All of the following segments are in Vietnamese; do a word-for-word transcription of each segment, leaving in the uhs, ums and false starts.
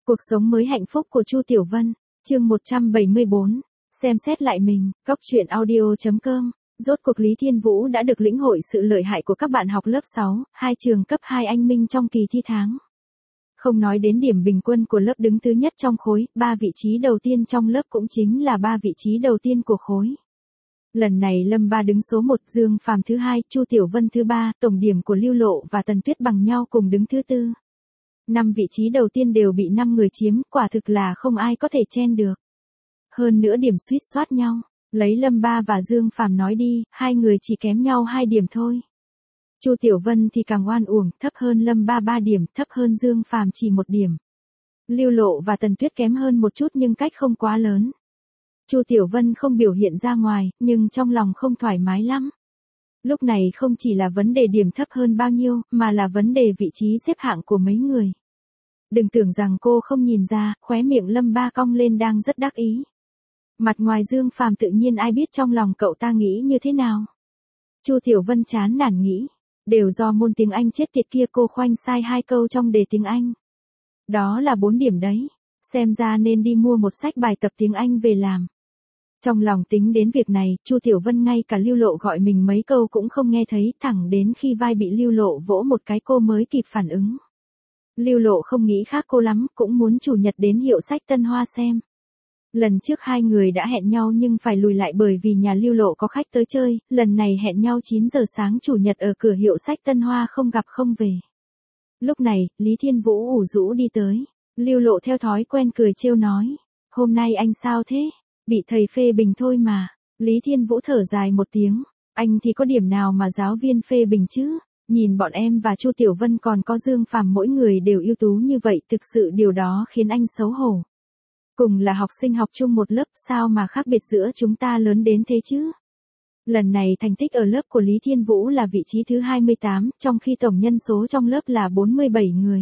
Cuộc sống mới hạnh phúc của Chu Tiểu Vân, chương một trăm bảy mươi bốn. Xem xét lại mình, Cóc truyện audio chấm com. Rốt cuộc Lý Thiên Vũ đã được lĩnh hội sự lợi hại của các bạn học lớp sáu, hai trường cấp hai Anh Minh trong kỳ thi tháng. Không nói đến điểm bình quân của lớp đứng thứ nhất trong khối, ba vị trí đầu tiên trong lớp cũng chính là ba vị trí đầu tiên của khối. Lần này Lâm Ba đứng số một, Dương Phàm thứ hai, Chu Tiểu Vân thứ ba, tổng điểm của Lưu Lộ và Tần Tuyết bằng nhau cùng đứng thứ tư. Năm vị trí đầu tiên đều bị năm người chiếm, quả thực là không ai có thể chen được. Hơn nữa điểm suýt soát nhau, lấy Lâm Ba và Dương Phàm nói đi, hai người chỉ kém nhau hai điểm thôi. Chu Tiểu Vân thì càng oan uổng, thấp hơn Lâm Ba ba điểm, thấp hơn Dương Phàm chỉ một điểm. Lưu Lộ và Tần Tuyết kém hơn một chút nhưng cách không quá lớn. Chu Tiểu Vân không biểu hiện ra ngoài, nhưng trong lòng không thoải mái lắm. Lúc này không chỉ là vấn đề điểm thấp hơn bao nhiêu, mà là vấn đề vị trí xếp hạng của mấy người. Đừng tưởng rằng cô không nhìn ra, khóe miệng Lâm Ba cong lên đang rất đắc ý. Mặt ngoài Dương Phàm tự nhiên ai biết trong lòng cậu ta nghĩ như thế nào. Chu Tiểu Vân chán nản nghĩ, đều do môn tiếng Anh chết tiệt kia cô khoanh sai hai câu trong đề tiếng Anh. Đó là bốn điểm đấy, xem ra nên đi mua một sách bài tập tiếng Anh về làm. Trong lòng tính đến việc này, Chu Tiểu Vân ngay cả Lưu Lộ gọi mình mấy câu cũng không nghe thấy, thẳng đến khi vai bị Lưu Lộ vỗ một cái cô mới kịp phản ứng. Lưu Lộ không nghĩ khác cô lắm, cũng muốn chủ nhật đến hiệu sách Tân Hoa xem. Lần trước hai người đã hẹn nhau nhưng phải lùi lại bởi vì nhà Lưu Lộ có khách tới chơi, lần này hẹn nhau chín giờ sáng chủ nhật ở cửa hiệu sách Tân Hoa không gặp không về. Lúc này, Lý Thiên Vũ ủ rũ đi tới, Lưu Lộ theo thói quen cười trêu nói, hôm nay anh sao thế? Bị thầy phê bình thôi mà. Lý Thiên Vũ thở dài một tiếng, anh thì có điểm nào mà giáo viên phê bình chứ? Nhìn bọn em và Chu Tiểu Vân còn có Dương Phàm mỗi người đều ưu tú như vậy, thực sự điều đó khiến anh xấu hổ. Cùng là học sinh học chung một lớp, sao mà khác biệt giữa chúng ta lớn đến thế chứ? Lần này thành tích ở lớp của Lý Thiên Vũ là vị trí thứ hai mươi tám, trong khi tổng nhân số trong lớp là bốn mươi bảy người.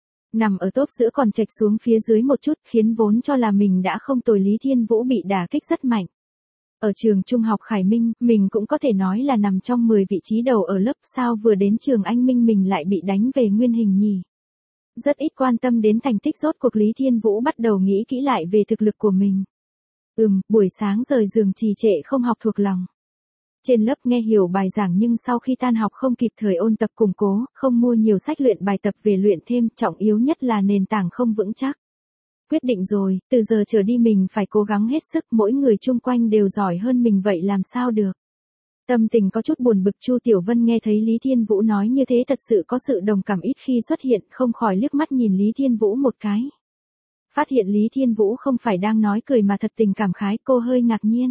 Nằm ở top giữa còn chệch xuống phía dưới một chút, khiến vốn cho là mình đã không tồi Lý Thiên Vũ bị đả kích rất mạnh. Ở trường trung học Khải Minh, mình cũng có thể nói là nằm trong mười vị trí đầu ở lớp, sao vừa đến trường Anh Minh mình lại bị đánh về nguyên hình nhỉ? Rất ít quan tâm đến thành tích, rốt cuộc Lý Thiên Vũ bắt đầu nghĩ kỹ lại về thực lực của mình. Ừm, buổi sáng rời giường trì trệ không học thuộc lòng. Trên lớp nghe hiểu bài giảng nhưng sau khi tan học không kịp thời ôn tập củng cố, không mua nhiều sách luyện bài tập về luyện thêm, trọng yếu nhất là nền tảng không vững chắc. Quyết định rồi, từ giờ trở đi mình phải cố gắng hết sức, mỗi người chung quanh đều giỏi hơn mình vậy làm sao được. Tâm tình có chút buồn bực, Chu Tiểu Vân nghe thấy Lý Thiên Vũ nói như thế thật sự có sự đồng cảm ít khi xuất hiện, không khỏi liếc mắt nhìn Lý Thiên Vũ một cái. Phát hiện Lý Thiên Vũ không phải đang nói cười mà thật tình cảm khái, cô hơi ngạc nhiên.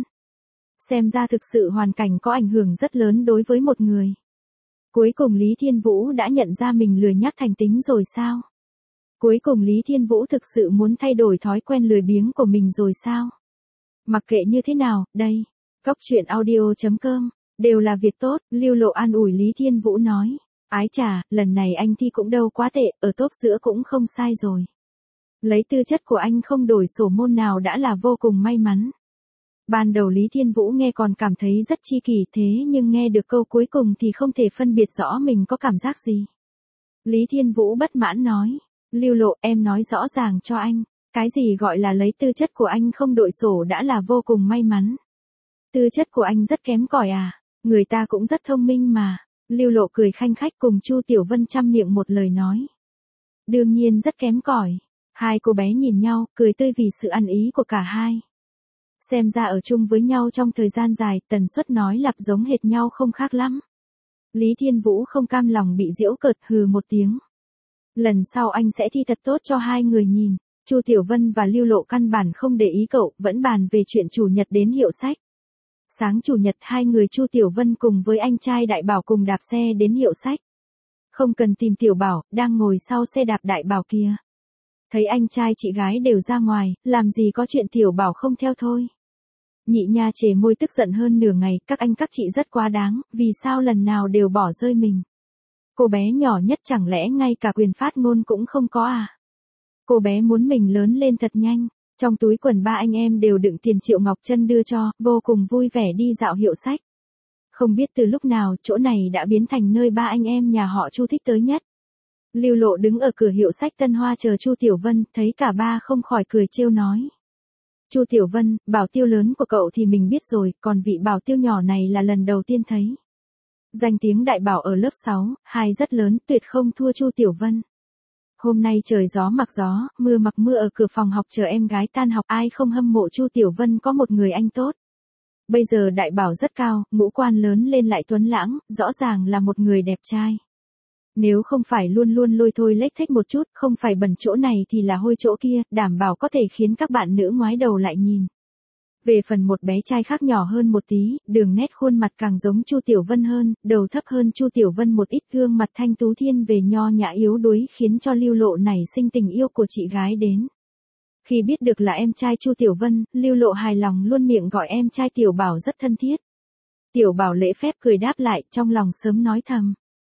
Xem ra thực sự hoàn cảnh có ảnh hưởng rất lớn đối với một người. Cuối cùng Lý Thiên Vũ đã nhận ra mình lười nhác thành tính rồi sao? Cuối cùng Lý Thiên Vũ thực sự muốn thay đổi thói quen lười biếng của mình rồi sao? Mặc kệ như thế nào, đây, Cóc truyện audio chấm com, đều là việc tốt, Lưu Lộ an ủi Lý Thiên Vũ nói. Ái chà, lần này anh thi cũng đâu quá tệ, ở top giữa cũng không sai rồi. Lấy tư chất của anh không đổi sổ môn nào đã là vô cùng may mắn. Ban đầu Lý Thiên Vũ nghe còn cảm thấy rất chi kỷ, thế nhưng nghe được câu cuối cùng thì không thể phân biệt rõ mình có cảm giác gì. Lý Thiên Vũ bất mãn nói, Lưu Lộ em nói rõ ràng cho anh, cái gì gọi là lấy tư chất của anh không đội sổ đã là vô cùng may mắn. Tư chất của anh rất kém cỏi à, người ta cũng rất thông minh mà. Lưu Lộ cười khanh khách cùng Chu Tiểu Vân chăm miệng một lời nói. Đương nhiên rất kém cỏi. Hai cô bé nhìn nhau, cười tươi vì sự ăn ý của cả hai. Xem ra ở chung với nhau trong thời gian dài, tần suất nói lặp giống hệt nhau không khác lắm. Lý Thiên Vũ không cam lòng bị giễu cợt, hừ một tiếng. Lần sau anh sẽ thi thật tốt cho hai người nhìn. Chu Tiểu Vân và Lưu Lộ căn bản không để ý cậu, vẫn bàn về chuyện chủ nhật đến hiệu sách. Sáng chủ nhật hai người Chu Tiểu Vân cùng với anh trai Đại Bảo cùng đạp xe đến hiệu sách. Không cần tìm Tiểu Bảo, đang ngồi sau xe đạp Đại Bảo kia. Thấy anh trai chị gái đều ra ngoài, làm gì có chuyện Tiểu Bảo không theo thôi. Nhị nha chề môi tức giận hơn nửa ngày, các anh các chị rất quá đáng, vì sao lần nào đều bỏ rơi mình. Cô bé nhỏ nhất chẳng lẽ ngay cả quyền phát ngôn cũng không có à? Cô bé muốn mình lớn lên thật nhanh. Trong túi quần ba anh em đều đựng tiền Triệu Ngọc Trân đưa cho, vô cùng vui vẻ đi dạo hiệu sách. Không biết từ lúc nào chỗ này đã biến thành nơi ba anh em nhà họ Chu thích tới nhất. Lưu Lộ đứng ở cửa hiệu sách Tân Hoa chờ Chu Tiểu Vân, thấy cả ba không khỏi cười trêu nói. Chu Tiểu Vân, bảo tiêu lớn của cậu thì mình biết rồi, còn vị bảo tiêu nhỏ này là lần đầu tiên thấy. Danh tiếng đại bảo ở lớp sáu, hai rất lớn, tuyệt không thua Chu Tiểu Vân. Hôm nay trời gió mặc gió, mưa mặc mưa ở cửa phòng học chờ em gái tan học, ai không hâm mộ Chu Tiểu Vân có một người anh tốt. Bây giờ đại bảo rất cao, ngũ quan lớn lên lại tuấn lãng, rõ ràng là một người đẹp trai. Nếu không phải luôn luôn lôi thôi lếch thếch một chút, không phải bẩn chỗ này thì là hôi chỗ kia, đảm bảo có thể khiến các bạn nữ ngoái đầu lại nhìn. Về phần một bé trai khác nhỏ hơn một tí, đường nét khuôn mặt càng giống Chu Tiểu Vân hơn, đầu thấp hơn Chu Tiểu Vân một ít, gương mặt thanh tú thiên về nho nhã yếu đuối khiến cho Lưu Lộ nảy sinh tình yêu của chị gái đến. Khi biết được là em trai Chu Tiểu Vân, Lưu Lộ hài lòng luôn miệng gọi em trai Tiểu Bảo rất thân thiết. Tiểu Bảo lễ phép cười đáp lại, trong lòng sớm nói thầm.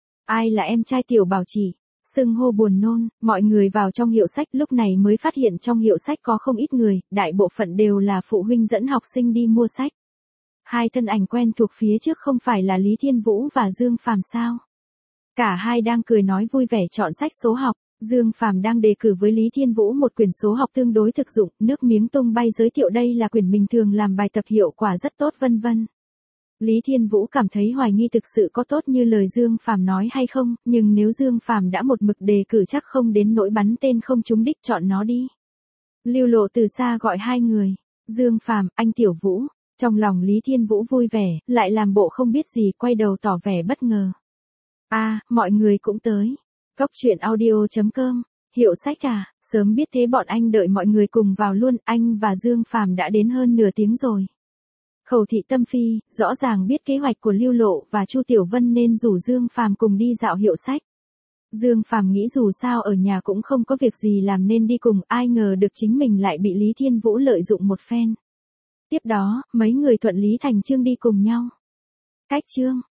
Ai là em trai Tiểu Bảo chỉ? Xưng hô buồn nôn, mọi người vào trong hiệu sách lúc này mới phát hiện trong hiệu sách có không ít người, đại bộ phận đều là phụ huynh dẫn học sinh đi mua sách. Hai thân ảnh quen thuộc phía trước không phải là Lý Thiên Vũ và Dương Phàm sao? Cả hai đang cười nói vui vẻ chọn sách số học, Dương Phàm đang đề cử với Lý Thiên Vũ một quyển số học tương đối thực dụng, nước miếng tung bay giới thiệu đây là quyển mình thường làm bài tập hiệu quả rất tốt vân vân. Lý Thiên Vũ cảm thấy hoài nghi thực sự có tốt như lời Dương Phàm nói hay không, nhưng nếu Dương Phàm đã một mực đề cử chắc không đến nỗi bắn tên không trúng đích, chọn nó đi. Lưu Lộ từ xa gọi hai người, Dương Phàm, anh Tiểu Vũ. Trong lòng Lý Thiên Vũ vui vẻ, lại làm bộ không biết gì, quay đầu tỏ vẻ bất ngờ. A, à, mọi người cũng tới. Cóc truyện audio chấm com, hiệu sách à, sớm biết thế bọn anh đợi mọi người cùng vào luôn, anh và Dương Phàm đã đến hơn nửa tiếng rồi. Khẩu thị tâm phi, rõ ràng biết kế hoạch của Lưu Lộ và Chu Tiểu Vân nên rủ Dương Phàm cùng đi dạo hiệu sách. Dương Phàm nghĩ dù sao ở nhà cũng không có việc gì làm nên đi cùng, ai ngờ được chính mình lại bị Lý Thiên Vũ lợi dụng một phen. Tiếp đó, mấy người thuận lý thành chương đi cùng nhau. Cách chương